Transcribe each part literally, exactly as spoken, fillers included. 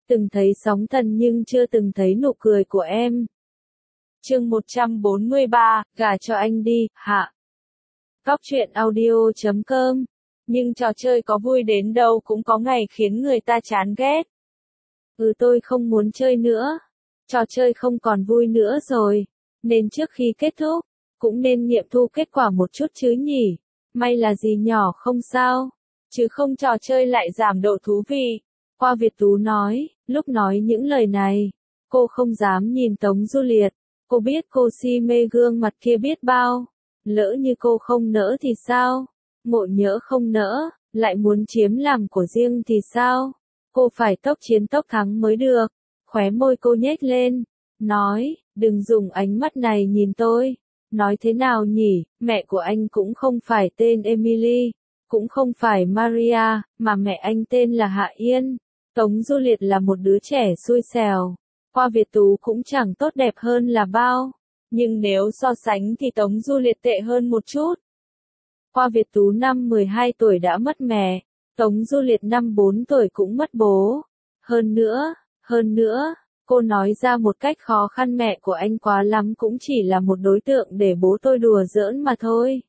Từng thấy sóng thần nhưng chưa từng thấy nụ cười của em. Chương một trăm bốn mươi ba, gả cho anh đi, hạ. Góc truyện audio chấm com. Nhưng trò chơi có vui đến đâu cũng có ngày khiến người ta chán ghét. Ừ, tôi không muốn chơi nữa. Trò chơi không còn vui nữa rồi. Nên trước khi kết thúc, cũng nên nghiệm thu kết quả một chút chứ nhỉ. May là gì nhỏ không sao. Chứ không trò chơi lại giảm độ thú vị. Qua Việt Tú nói, lúc nói những lời này, cô không dám nhìn Tống Du Liệt. Cô biết cô si mê gương mặt kia biết bao. Lỡ như cô không nỡ thì sao? Ngộ nhỡ không nỡ, lại muốn chiếm làm của riêng thì sao? Cô phải tốc chiến tốc thắng mới được. Khóe môi cô nhếch lên, nói, đừng dùng ánh mắt này nhìn tôi. Nói thế nào nhỉ, mẹ của anh cũng không phải tên Emily, cũng không phải Maria, mà mẹ anh tên là Hạ Yên. Tống Du Liệt là một đứa trẻ xui xẻo. Qua Việt Tú cũng chẳng tốt đẹp hơn là bao. Nhưng nếu so sánh thì Tống Du Liệt tệ hơn một chút. Qua Việt Tú năm mười hai tuổi đã mất mẹ. Tống Du Liệt năm bốn tuổi cũng mất bố. Hơn nữa, hơn nữa, cô nói ra một cách khó khăn mẹ của anh quá lắm cũng chỉ là một đối tượng để bố tôi đùa giỡn mà thôi.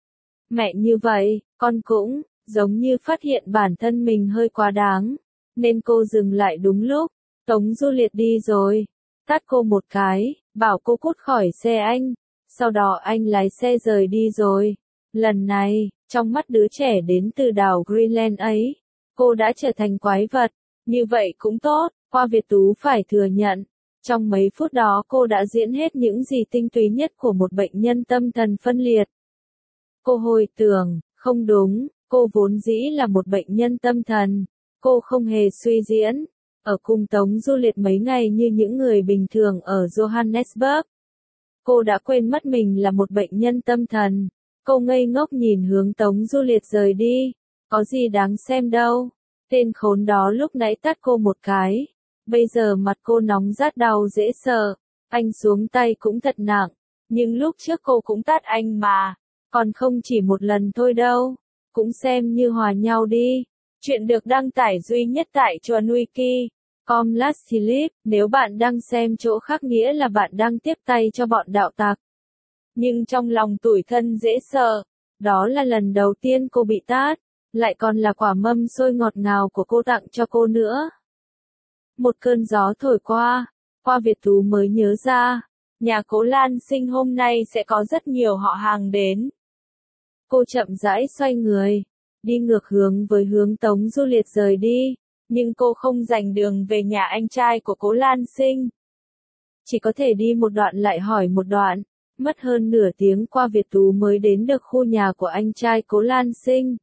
Mẹ như vậy, con cũng, giống như phát hiện bản thân mình hơi quá đáng. Nên cô dừng lại đúng lúc. Tống Du Liệt đi rồi. Tát cô một cái, bảo cô cút khỏi xe anh. Sau đó anh lái xe rời đi rồi. Lần này, trong mắt đứa trẻ đến từ đảo Greenland ấy, cô đã trở thành quái vật. Như vậy cũng tốt, Qua Việt Tú phải thừa nhận. Trong mấy phút đó cô đã diễn hết những gì tinh túy nhất của một bệnh nhân tâm thần phân liệt. Cô hồi tưởng, không đúng, cô vốn dĩ là một bệnh nhân tâm thần. Cô không hề suy diễn. Ở cùng Tống Du Liệt mấy ngày như những người bình thường ở Johannesburg. Cô đã quên mất mình là một bệnh nhân tâm thần. Cô ngây ngốc nhìn hướng Tống Du Liệt rời đi. Có gì đáng xem đâu. Tên khốn đó lúc nãy tát cô một cái. Bây giờ mặt cô nóng rát đau dễ sợ. Anh xuống tay cũng thật nặng. Nhưng lúc trước cô cũng tát anh mà. Còn không chỉ một lần thôi đâu. Cũng xem như hòa nhau đi. Chuyện được đăng tải duy nhất tại Chuan Wiki. Com last slip, nếu bạn đang xem chỗ khác nghĩa là bạn đang tiếp tay cho bọn đạo tặc. Nhưng trong lòng tủi thân dễ sợ, đó là lần đầu tiên cô bị tát, lại còn là quả mâm xôi ngọt ngào của cô tặng cho cô nữa. Một cơn gió thổi qua, Qua Việt Tú mới nhớ ra, nhà Cố Lan Sinh hôm nay sẽ có rất nhiều họ hàng đến. Cô chậm rãi xoay người, đi ngược hướng với hướng Tống Du Liệt rời đi. Nhưng cô không giành đường về nhà anh trai của Cố Lan Sinh. Chỉ có thể đi một đoạn lại hỏi một đoạn. Mất hơn nửa tiếng Qua Việt Tú mới đến được khu nhà của anh trai Cố Lan Sinh.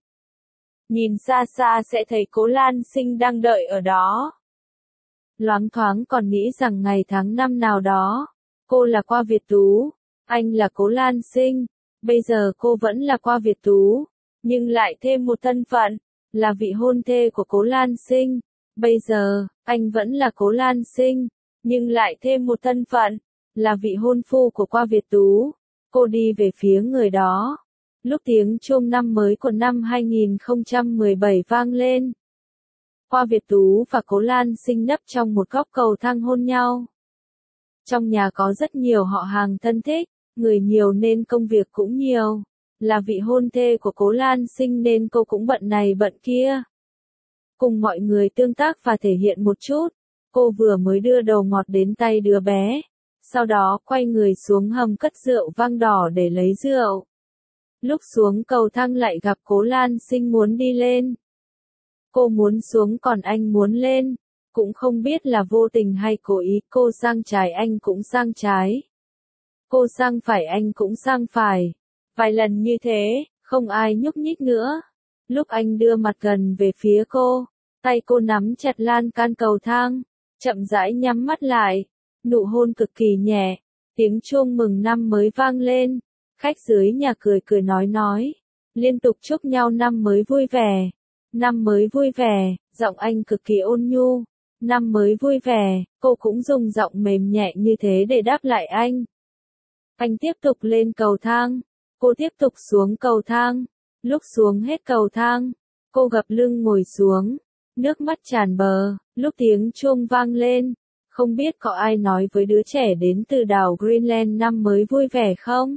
Nhìn xa xa sẽ thấy Cố Lan Sinh đang đợi ở đó. Loáng thoáng còn nghĩ rằng ngày tháng năm nào đó, cô là Qua Việt Tú, anh là Cố Lan Sinh. Bây giờ cô vẫn là Qua Việt Tú, nhưng lại thêm một thân phận. Là vị hôn thê của Cố Lan Sinh. Bây giờ, anh vẫn là Cố Lan Sinh, nhưng lại thêm một thân phận, là vị hôn phu của Qua Việt Tú. Cô đi về phía người đó. Lúc tiếng chuông năm mới của năm hai nghìn không trăm mười bảy vang lên. Qua Việt Tú và Cố Lan Sinh nấp trong một góc cầu thang hôn nhau. Trong nhà có rất nhiều họ hàng thân thích, người nhiều nên công việc cũng nhiều. Là vị hôn thê của Cố Lan Sinh nên cô cũng bận này bận kia. Cùng mọi người tương tác và thể hiện một chút. Cô vừa mới đưa đầu ngọt đến tay đứa bé. Sau đó quay người xuống hầm cất rượu vang đỏ để lấy rượu. Lúc xuống cầu thang lại gặp Cố Lan Sinh muốn đi lên. Cô muốn xuống còn anh muốn lên. Cũng không biết là vô tình hay cố ý, cô sang trái anh cũng sang trái. Cô sang phải anh cũng sang phải. Vài lần như thế, không ai nhúc nhích nữa. Lúc anh đưa mặt gần về phía cô, tay cô nắm chặt lan can cầu thang, chậm rãi nhắm mắt lại. Nụ hôn cực kỳ nhẹ, tiếng chuông mừng năm mới vang lên. Khách dưới nhà cười cười nói nói, liên tục chúc nhau năm mới vui vẻ. Năm mới vui vẻ, giọng anh cực kỳ ôn nhu. Năm mới vui vẻ, cô cũng dùng giọng mềm nhẹ như thế để đáp lại anh. Anh tiếp tục lên cầu thang. Cô tiếp tục xuống cầu thang. Lúc xuống hết cầu thang, cô gập lưng ngồi xuống. Nước mắt tràn bờ, lúc tiếng chuông vang lên. Không biết có ai nói với đứa trẻ đến từ đảo Greenland năm mới vui vẻ không?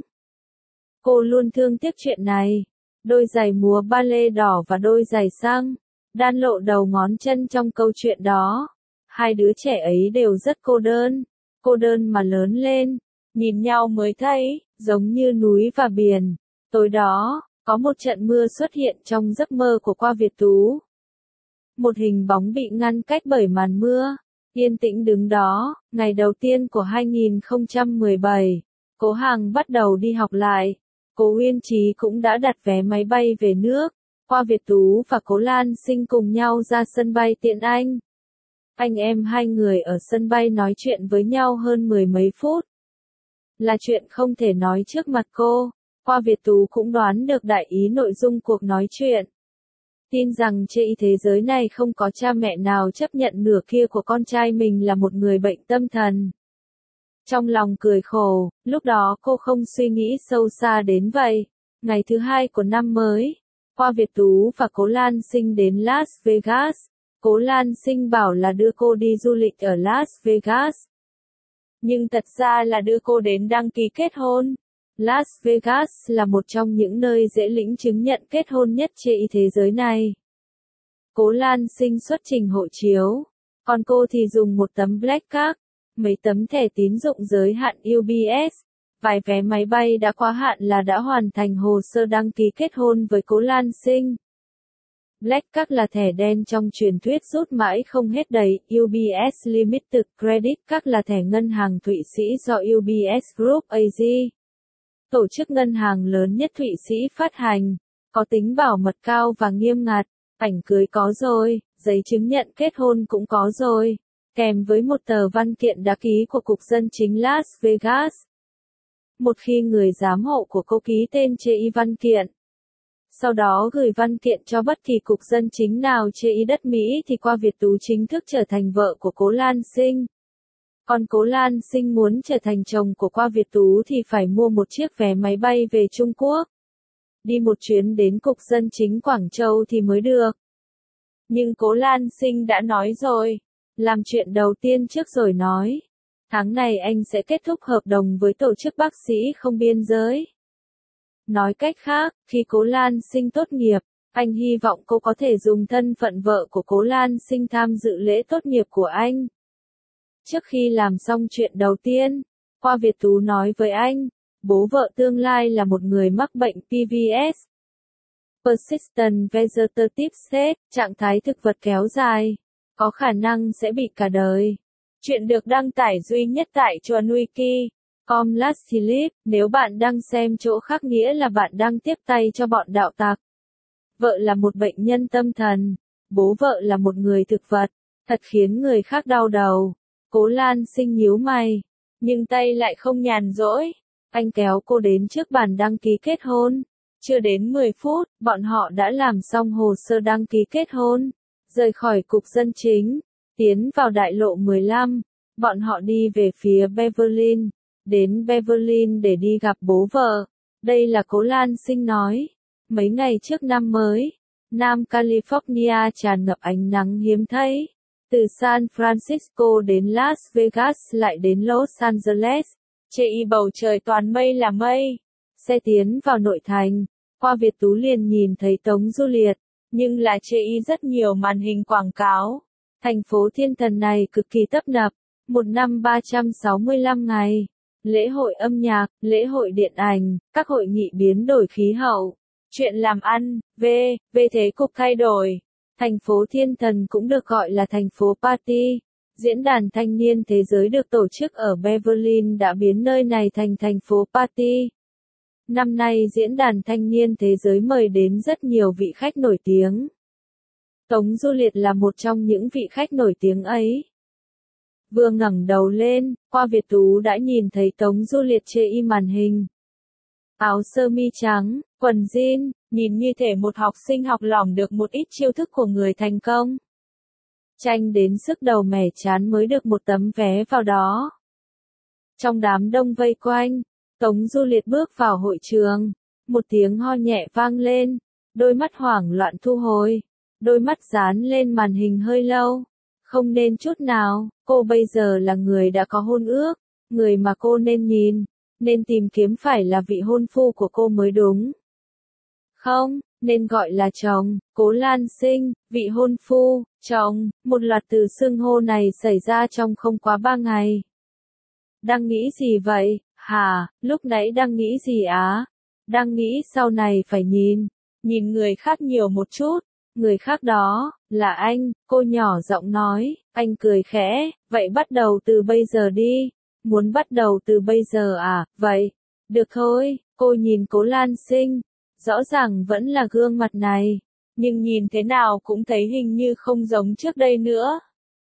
Cô luôn thương tiếc chuyện này. Đôi giày múa ba lê đỏ và đôi giày xăng, đan lộ đầu ngón chân trong câu chuyện đó. Hai đứa trẻ ấy đều rất cô đơn. Cô đơn mà lớn lên. Nhìn nhau mới thấy, giống như núi và biển. Tối đó, có một trận mưa xuất hiện trong giấc mơ của Qua Việt Tú. Một hình bóng bị ngăn cách bởi màn mưa. Yên tĩnh đứng đó, ngày đầu tiên của hai nghìn không trăm mười bảy. Cố Hằng bắt đầu đi học lại. Cố Uyên Trí cũng đã đặt vé máy bay về nước. Qua Việt Tú và Cố Lan Sinh cùng nhau ra sân bay Tiện Anh. Anh em hai người ở sân bay nói chuyện với nhau hơn mười mấy phút. Là chuyện không thể nói trước mặt cô. Qua Việt Tú cũng đoán được đại ý nội dung cuộc nói chuyện. Tin rằng trên thế giới này không có cha mẹ nào chấp nhận nửa kia của con trai mình là một người bệnh tâm thần. Trong lòng cười khổ, lúc đó cô không suy nghĩ sâu xa đến vậy. Ngày thứ hai của năm mới, Qua Việt Tú và Cố Lan Sinh đến Las Vegas. Cố Lan Sinh bảo là đưa cô đi du lịch ở Las Vegas. Nhưng thật ra là đưa cô đến đăng ký kết hôn. Las Vegas là một trong những nơi dễ lĩnh chứng nhận kết hôn nhất trên thế giới này. Cố Lan Sinh xuất trình hộ chiếu, còn cô thì dùng một tấm Black Card, mấy tấm thẻ tín dụng giới hạn u bê ét, vài vé máy bay đã quá hạn là đã hoàn thành hồ sơ đăng ký kết hôn với Cố Lan Sinh. Black Card là thẻ đen trong truyền thuyết rút mãi không hết đầy, u bê ét Limited Credit Card là thẻ ngân hàng Thụy Sĩ do u bê ét Group a giê, tổ chức ngân hàng lớn nhất Thụy Sĩ phát hành, có tính bảo mật cao và nghiêm ngặt. Ảnh cưới có rồi, giấy chứng nhận kết hôn cũng có rồi, kèm với một tờ văn kiện đăng ký của Cục Dân chính Las Vegas. Một khi người giám hộ của cô ký tên trên văn kiện, sau đó gửi văn kiện cho bất kỳ cục dân chính nào trên đất Mỹ thì Qua Việt Tú chính thức trở thành vợ của Cố Lan Sinh. Còn Cố Lan Sinh muốn trở thành chồng của Qua Việt Tú thì phải mua một chiếc vé máy bay về Trung Quốc. Đi một chuyến đến Cục Dân chính Quảng Châu thì mới được. Nhưng Cố Lan Sinh đã nói rồi, làm chuyện đầu tiên trước rồi nói. Tháng này anh sẽ kết thúc hợp đồng với tổ chức bác sĩ không biên giới. Nói cách khác, khi Cố Lan Sinh tốt nghiệp, anh hy vọng cô có thể dùng thân phận vợ của Cố Lan Sinh tham dự lễ tốt nghiệp của anh. Trước khi làm xong chuyện đầu tiên, Qua Việt Tú nói với anh, bố vợ tương lai là một người mắc bệnh pê vê ét. Persistent Vegetative State, trạng thái thực vật kéo dài, có khả năng sẽ bị cả đời. Chuyện được đăng tải duy nhất tại Chuan Wiki. Com last slip, nếu bạn đang xem chỗ khác nghĩa là bạn đang tiếp tay cho bọn đạo tặc. Vợ là một bệnh nhân tâm thần, bố vợ là một người thực vật, thật khiến người khác đau đầu. Cố Lan Sinh nhíu mày, nhưng tay lại không nhàn rỗi. Anh kéo cô đến trước bàn đăng ký kết hôn. Chưa đến mười phút, bọn họ đã làm xong hồ sơ đăng ký kết hôn, rời khỏi Cục Dân chính, tiến vào đại lộ mười lăm. Bọn họ đi về phía Beverly, đến Beverly để đi gặp bố vợ. Đây là Cố Lan Sinh nói. Mấy ngày trước năm mới, Nam California tràn ngập ánh nắng hiếm thấy. Từ San Francisco đến Las Vegas lại đến Los Angeles, trên bầu trời toàn mây là mây. Xe tiến vào nội thành, Qua Việt Tú liền nhìn thấy Tống Du Liệt, nhưng là trên rất nhiều màn hình quảng cáo. Thành phố thiên thần này cực kỳ tấp nập, một năm ba trăm sáu mươi lăm ngày. Lễ hội âm nhạc, lễ hội điện ảnh, các hội nghị biến đổi khí hậu, chuyện làm ăn, v, về thế cục thay đổi. Thành phố thiên thần cũng được gọi là thành phố party. Diễn đàn thanh niên thế giới được tổ chức ở Beverly đã biến nơi này thành thành phố party. Năm nay diễn đàn thanh niên thế giới mời đến rất nhiều vị khách nổi tiếng. Tống Du Liệt là một trong những vị khách nổi tiếng ấy. Vừa ngẩng đầu lên, Qua Việt Tú đã nhìn thấy Tống Du Liệt trên màn hình. Áo sơ mi trắng, quần jean, nhìn như thể một học sinh học lỏm được một ít chiêu thức của người thành công. Tranh đến sức đầu mẻ chán mới được một tấm vé vào đó. Trong đám đông vây quanh, Tống Du Liệt bước vào hội trường. Một tiếng ho nhẹ vang lên, đôi mắt hoảng loạn thu hồi. đôi mắt dán lên màn hình hơi lâu. Không nên chút nào, cô bây giờ là người đã có hôn ước, người mà cô nên nhìn, nên tìm kiếm phải là vị hôn phu của cô mới đúng. Không, nên gọi là chồng, Cố Lan Sinh, vị hôn phu, chồng, một loạt từ xưng hô này xảy ra trong không quá ba ngày. Đang nghĩ gì vậy, hả, lúc nãy đang nghĩ gì á? Đang nghĩ sau này phải nhìn, nhìn người khác nhiều một chút, người khác đó, là anh, cô nhỏ giọng nói, anh cười khẽ, vậy bắt đầu từ bây giờ đi, muốn bắt đầu từ bây giờ à, vậy, được thôi, cô nhìn Cố Lan Sinh, rõ ràng vẫn là gương mặt này, nhưng nhìn thế nào cũng thấy hình như không giống trước đây nữa.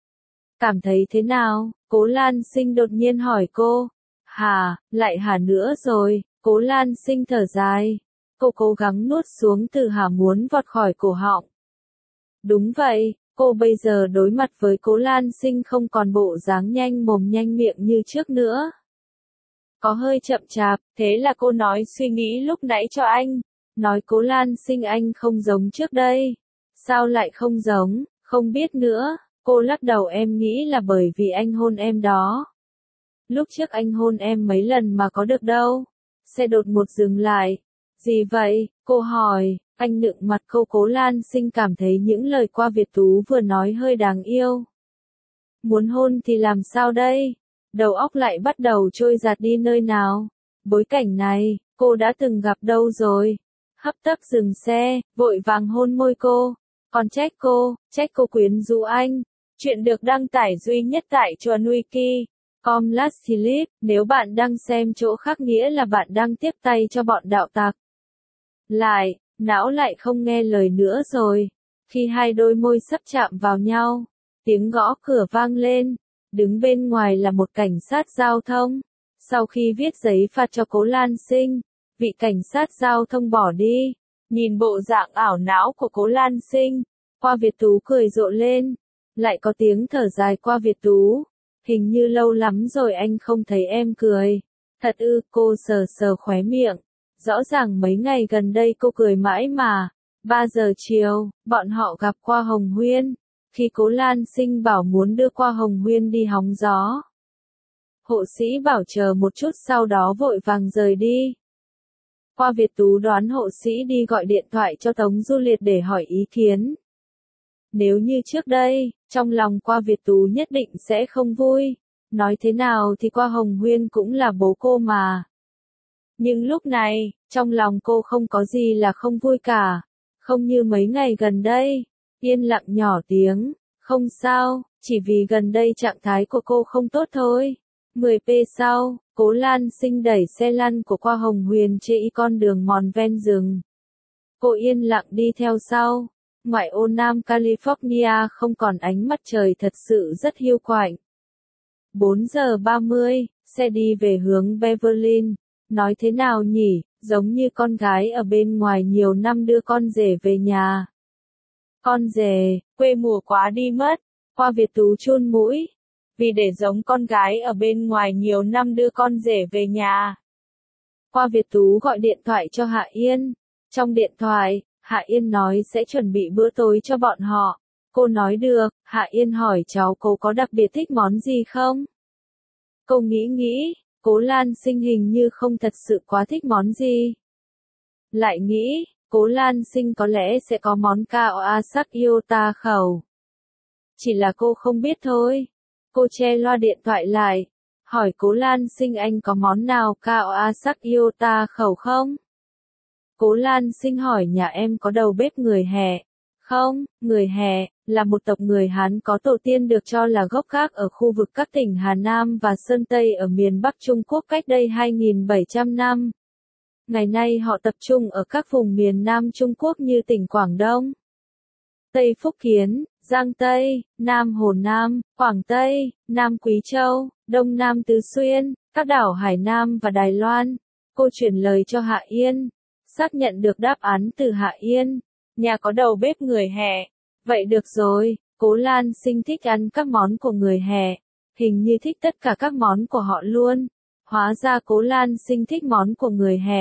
Cảm thấy thế nào? Cố Lan Sinh đột nhiên hỏi cô. Hả, lại hả nữa rồi, Cố Lan Sinh thở dài. Cô cố gắng nuốt xuống từ hả muốn vọt khỏi cổ họng. Đúng vậy, cô bây giờ đối mặt với Cố Lan Sinh không còn bộ dáng nhanh mồm nhanh miệng như trước nữa. Có hơi chậm chạp, thế là cô nói suy nghĩ lúc nãy cho anh. Nói Cố Lan Sinh anh không giống trước đây. Sao lại không giống, không biết nữa. Cô lắc đầu em nghĩ là bởi vì anh hôn em đó. Lúc trước anh hôn em mấy lần mà có được đâu. Xe đột ngột dừng lại. Gì vậy? Cô hỏi. Anh nựng mặt cô Cố Lan Sinh cảm thấy những lời qua Việt Tú vừa nói hơi đáng yêu. Muốn hôn thì làm sao đây? Đầu óc lại bắt đầu trôi giạt đi nơi nào? Bối cảnh này, cô đã từng gặp đâu rồi? Hấp tấp dừng xe, vội vàng hôn môi cô. Còn trách cô, trách cô quyến rũ anh. Chuyện được đăng tải duy nhất tại Chuan Wiki. Com lát Slip, nếu bạn đang xem chỗ khác nghĩa là bạn đang tiếp tay cho bọn đạo tặc. Lại, não lại không nghe lời nữa rồi. Khi hai đôi môi sắp chạm vào nhau, tiếng gõ cửa vang lên. Đứng bên ngoài là một cảnh sát giao thông. Sau khi viết giấy phạt cho Cố Lan Sinh, vị cảnh sát giao thông bỏ đi. Nhìn bộ dạng ảo não của Cố Lan Sinh, Qua Việt Tú cười rộ lên. Lại có tiếng thở dài qua Việt Tú. Hình như lâu lắm rồi anh không thấy em cười. Thật ư, cô sờ sờ khóe miệng. Rõ ràng mấy ngày gần đây cô cười mãi mà. ba giờ chiều, bọn họ gặp qua Hồng Huyên. Khi Cố Lan Sinh bảo muốn đưa qua Hồng Huyên đi hóng gió. Hộ sĩ bảo chờ một chút sau đó vội vàng rời đi. Qua Việt Tú đoán hộ sĩ đi gọi điện thoại cho Tống Du Liệt để hỏi ý kiến. Nếu như trước đây, trong lòng Qua Việt Tú nhất định sẽ không vui. Nói thế nào thì Qua Hồng Huyên cũng là bố cô mà. Nhưng lúc này, trong lòng cô không có gì là không vui cả. Không như mấy ngày gần đây. Yên lặng nhỏ tiếng. Không sao, chỉ vì gần đây trạng thái của cô không tốt thôi. mười phút sau, Cố Lan Sinh đẩy xe lăn của Qua Hồng Huyên trên con đường mòn ven rừng. Cô yên lặng đi theo sau. Ngoại ô Nam California không còn ánh mặt trời thật sự rất hiu quạnh. bốn giờ ba mươi, xe đi về hướng Beverly. Nói thế nào nhỉ, giống như con gái ở bên ngoài nhiều năm đưa con rể về nhà. Con rể, quê mùa quá đi mất. Qua Việt Tú chun mũi. Vì để giống con gái ở bên ngoài nhiều năm đưa con rể về nhà. Qua Việt Tú gọi điện thoại cho Hạ Yên. Trong điện thoại, Hạ Yên nói sẽ chuẩn bị bữa tối cho bọn họ. Cô nói được, Hạ Yên hỏi cháu cô có đặc biệt thích món gì không? Cô nghĩ nghĩ, Cố Lan Sinh hình như không thật sự quá thích món gì. Lại nghĩ, Cố Lan Sinh có lẽ sẽ có món cao asak yota khẩu. Chỉ là cô không biết thôi. Cô che loa điện thoại lại, hỏi Cố Lan Sinh anh có món nào cao asak yota khẩu không? Cố Lan Sinh hỏi nhà em có đầu bếp người Hè. Không, người Hè, là một tộc người Hán có tổ tiên được cho là gốc gác ở khu vực các tỉnh Hà Nam và Sơn Tây ở miền Bắc Trung Quốc cách đây hai nghìn bảy trăm năm. Ngày nay họ tập trung ở các vùng miền Nam Trung Quốc như tỉnh Quảng Đông, Tây Phúc Kiến, Giang Tây, Nam Hồ Nam, Quảng Tây, Nam Quý Châu, Đông Nam Tứ Xuyên, các đảo Hải Nam và Đài Loan. Cô chuyển lời cho Hạ Yên. Xác nhận được đáp án từ Hạ Yên. Nhà có đầu bếp người Hè. Vậy được rồi, Cố Lan Sinh thích ăn các món của người Hè. Hình như thích tất cả các món của họ luôn. Hóa ra Cố Lan Sinh thích món của người Hè.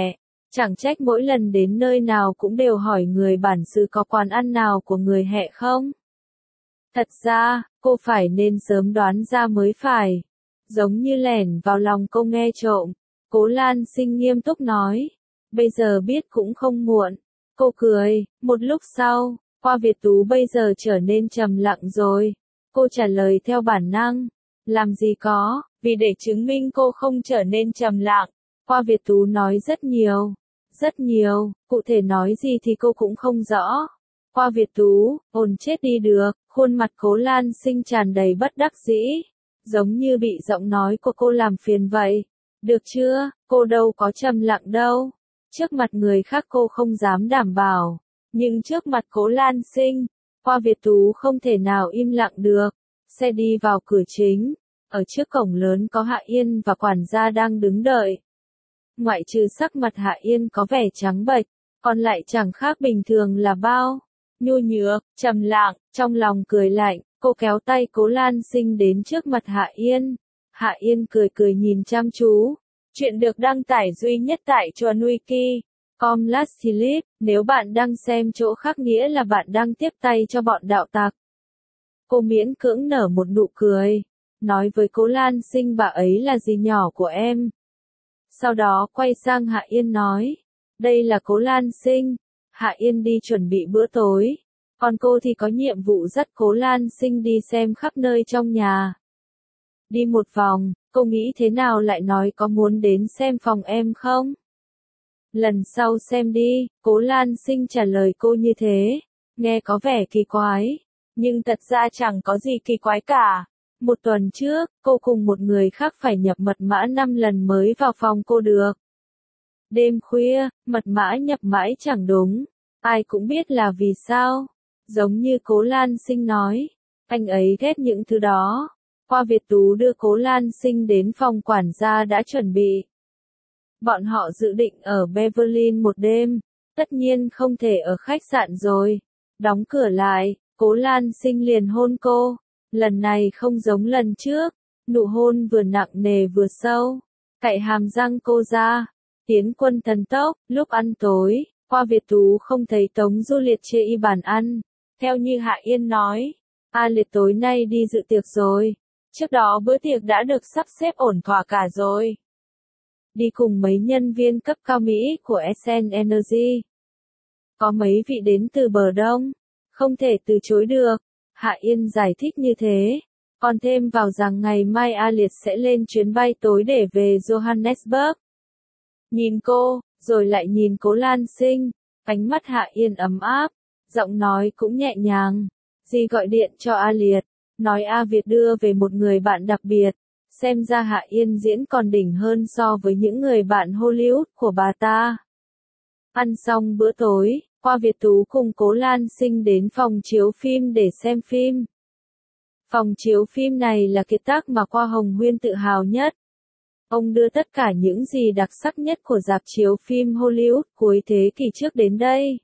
Chẳng trách mỗi lần đến nơi nào cũng đều hỏi người bản xứ có quán ăn nào của người Hẹ không. Thật ra, cô phải nên sớm đoán ra mới phải. Giống như lẻn vào lòng cô nghe trộm. Cố Lan Sinh nghiêm túc nói. Bây giờ biết cũng không muộn. Cô cười, một lúc sau, Hoa Việt Tú bây giờ trở nên trầm lặng rồi. Cô trả lời theo bản năng. Làm gì có, vì để chứng minh cô không trở nên trầm lặng. Hoa Việt Tú nói rất nhiều. Rất nhiều, cụ thể nói gì thì cô cũng không rõ. Hoa Việt Tú, ồn chết đi được, khuôn mặt Cố Lan Sinh tràn đầy bất đắc dĩ. Giống như bị giọng nói của cô làm phiền vậy. Được chưa, cô đâu có trầm lặng đâu. Trước mặt người khác cô không dám đảm bảo. Nhưng trước mặt Cố Lan Sinh, Hoa Việt Tú không thể nào im lặng được. Xe đi vào cửa chính. Ở trước cổng lớn có Hạ Yên và quản gia đang đứng đợi. Ngoại trừ sắc mặt Hạ Yên có vẻ trắng bệch, còn lại chẳng khác bình thường là bao. Nhu nhược, trầm lặng, trong lòng cười lạnh, cô kéo tay Cố Lan Sinh đến trước mặt Hạ Yên. Hạ Yên cười cười nhìn chăm chú. Chuyện được đăng tải duy nhất tại Chuan Wiki. com lát slip, nếu bạn đang xem chỗ khác nghĩa là bạn đang tiếp tay cho bọn đạo tặc. Cô miễn cưỡng nở một nụ cười, nói với Cố Lan Sinh bà ấy là dì nhỏ của em. Sau đó quay sang Hạ Yên nói, đây là Cố Lan Sinh. Hạ Yên đi chuẩn bị bữa tối, còn cô thì có nhiệm vụ dắt Cố Lan Sinh đi xem khắp nơi trong nhà. Đi một vòng, cô nghĩ thế nào lại nói có muốn đến xem phòng em không? Lần sau xem đi, Cố Lan Sinh trả lời cô như thế, nghe có vẻ kỳ quái, nhưng thật ra chẳng có gì kỳ quái cả. Một tuần trước, cô cùng một người khác phải nhập mật mã năm lần mới vào phòng cô được. Đêm khuya, mật mã nhập mãi chẳng đúng. Ai cũng biết là vì sao. Giống như Cố Lan Sinh nói, anh ấy ghét những thứ đó. Hoa Việt Tú đưa Cố Lan Sinh đến phòng quản gia đã chuẩn bị. Bọn họ dự định ở Beverly một đêm. Tất nhiên không thể ở khách sạn rồi. Đóng cửa lại, Cố Lan Sinh liền hôn cô. Lần này không giống lần trước, nụ hôn vừa nặng nề vừa sâu, cạy hàm răng cô ra, tiến quân thần tốc. Lúc ăn tối, Hoa Việt Tú không thấy Tống Du Liệt chê y bàn ăn, theo như Hạ Yên nói, A Liệt tối nay đi dự tiệc rồi, trước đó bữa tiệc đã được sắp xếp ổn thỏa cả rồi. Đi cùng mấy nhân viên cấp cao Mỹ của ét en Energy. Có mấy vị đến từ bờ Đông, không thể từ chối được. Hạ Yên giải thích như thế, còn thêm vào rằng ngày mai A Liệt sẽ lên chuyến bay tối để về Johannesburg. Nhìn cô, rồi lại nhìn Cố Lan Sinh, ánh mắt Hạ Yên ấm áp, giọng nói cũng nhẹ nhàng. Dì gọi điện cho A Liệt, nói A Việt đưa về một người bạn đặc biệt, xem ra Hạ Yên diễn còn đỉnh hơn so với những người bạn Hollywood của bà ta. Ăn xong bữa tối, Hoa Việt Tú cùng Cố Lan Sinh đến phòng chiếu phim để xem phim. Phòng chiếu phim này là kiệt tác mà Hoa Hồng Huyên tự hào nhất. Ông đưa tất cả những gì đặc sắc nhất của rạp chiếu phim Hollywood cuối thế kỷ trước đến đây.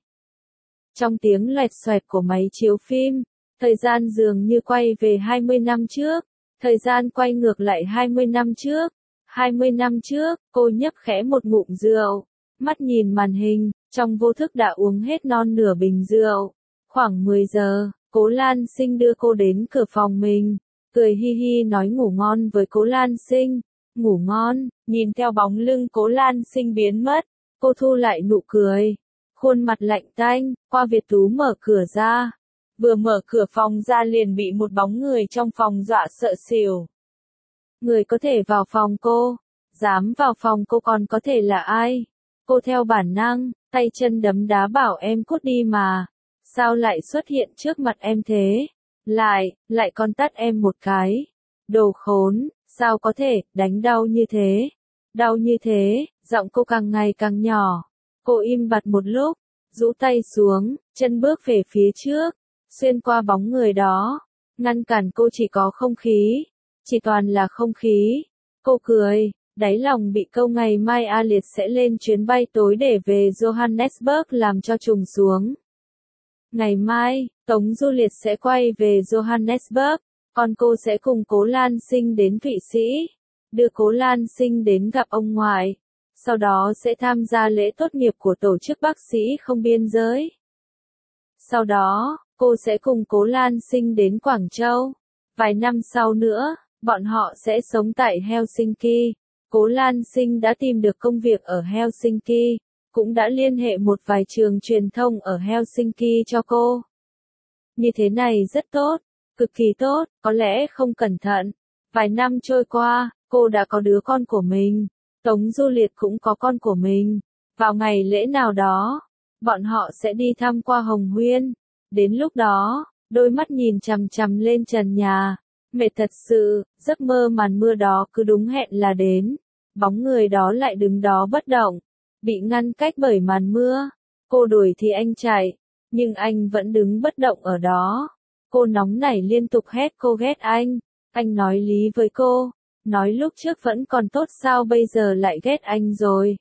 Trong tiếng loẹt xoẹt của máy chiếu phim, thời gian dường như quay về hai mươi năm trước, thời gian quay ngược lại hai mươi năm trước. hai mươi năm trước, cô nhấp khẽ một ngụm rượu, mắt nhìn màn hình, trong vô thức đã uống hết non nửa bình rượu. Khoảng mười giờ, Cố Lan Sinh đưa cô đến cửa phòng mình, cười hi hi nói ngủ ngon với Cố Lan Sinh. Ngủ ngon, nhìn theo bóng lưng Cố Lan Sinh biến mất, cô thu lại nụ cười, khuôn mặt lạnh tanh. Hoa Việt Tú mở cửa ra, vừa mở cửa phòng ra liền bị một bóng người trong phòng dọa sợ xỉu. Người có thể vào phòng cô, dám vào phòng cô còn có thể là ai? Cô theo bản năng, tay chân đấm đá bảo em cút đi mà, sao lại xuất hiện trước mặt em thế? Lại, lại còn tát em một cái. Đồ khốn, sao có thể, đánh đau như thế? Đau như thế, giọng cô càng ngày càng nhỏ. Cô im bặt một lúc, rũ tay xuống, chân bước về phía trước, xuyên qua bóng người đó. Ngăn cản cô chỉ có không khí, chỉ toàn là không khí. Cô cười, đáy lòng bị câu ngày mai A Liệt sẽ lên chuyến bay tối để về Johannesburg làm cho trùng xuống. Ngày mai, Tống Du Liệt sẽ quay về Johannesburg, còn cô sẽ cùng Cố Lan Sinh đến Thụy Sĩ, đưa Cố Lan Sinh đến gặp ông ngoại. sau đó sẽ tham gia lễ tốt nghiệp của tổ chức bác sĩ không biên giới. Sau đó, cô sẽ cùng Cố Lan Sinh đến Quảng Châu. Vài năm sau nữa, bọn họ sẽ sống tại Helsinki. Cố Lan Sinh đã tìm được công việc ở Helsinki, cũng đã liên hệ một vài trường truyền thông ở Helsinki cho cô. Như thế này rất tốt, cực kỳ tốt, có lẽ không cẩn thận. Vài năm trôi qua, cô đã có đứa con của mình. Tống Du Liệt cũng có con của mình. Vào ngày lễ nào đó, bọn họ sẽ đi thăm qua Hồng Huyên. Đến lúc đó, đôi mắt nhìn chằm chằm lên trần nhà. Mệt thật sự, giấc mơ màn mưa đó cứ đúng hẹn là đến. Bóng người đó lại đứng đó bất động, bị ngăn cách bởi màn mưa. Cô đuổi thì anh chạy, nhưng anh vẫn đứng bất động ở đó. Cô nóng nảy liên tục hét cô ghét anh. Anh nói lý với cô, nói lúc trước vẫn còn tốt sao bây giờ lại ghét anh rồi.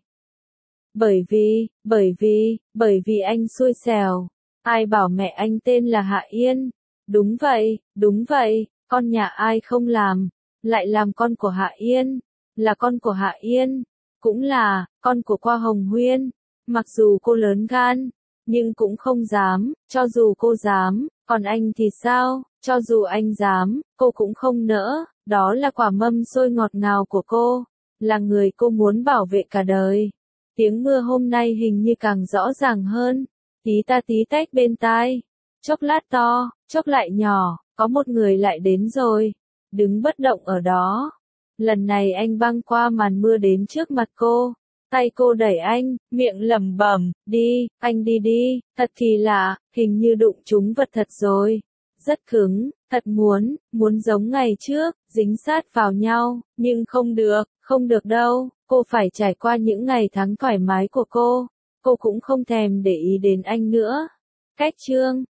Bởi vì, bởi vì, bởi vì anh xui xẻo. Ai bảo mẹ anh tên là Hạ Yên? Đúng vậy, đúng vậy, con nhà ai không làm, lại làm con của Hạ Yên. Là con của Hạ Yên, cũng là, con của Qua Hồng Huyên. Mặc dù cô lớn gan, nhưng cũng không dám, cho dù cô dám, còn anh thì sao, cho dù anh dám, cô cũng không nỡ, đó là quả mâm xôi ngọt ngào của cô, là người cô muốn bảo vệ cả đời. Tiếng mưa hôm nay hình như càng rõ ràng hơn, tí ta tí tách bên tai, chốc lát to, chốc lại nhỏ, có một người lại đến rồi, đứng bất động ở đó. Lần này anh băng qua màn mưa đến trước mặt cô, tay cô đẩy anh, miệng lẩm bẩm, đi, anh đi đi, thật kỳ lạ, hình như đụng trúng vật thật rồi. Rất cứng, thật muốn, muốn giống ngày trước, dính sát vào nhau, nhưng không được, không được đâu, cô phải trải qua những ngày tháng thoải mái của cô, cô cũng không thèm để ý đến anh nữa. Cách chương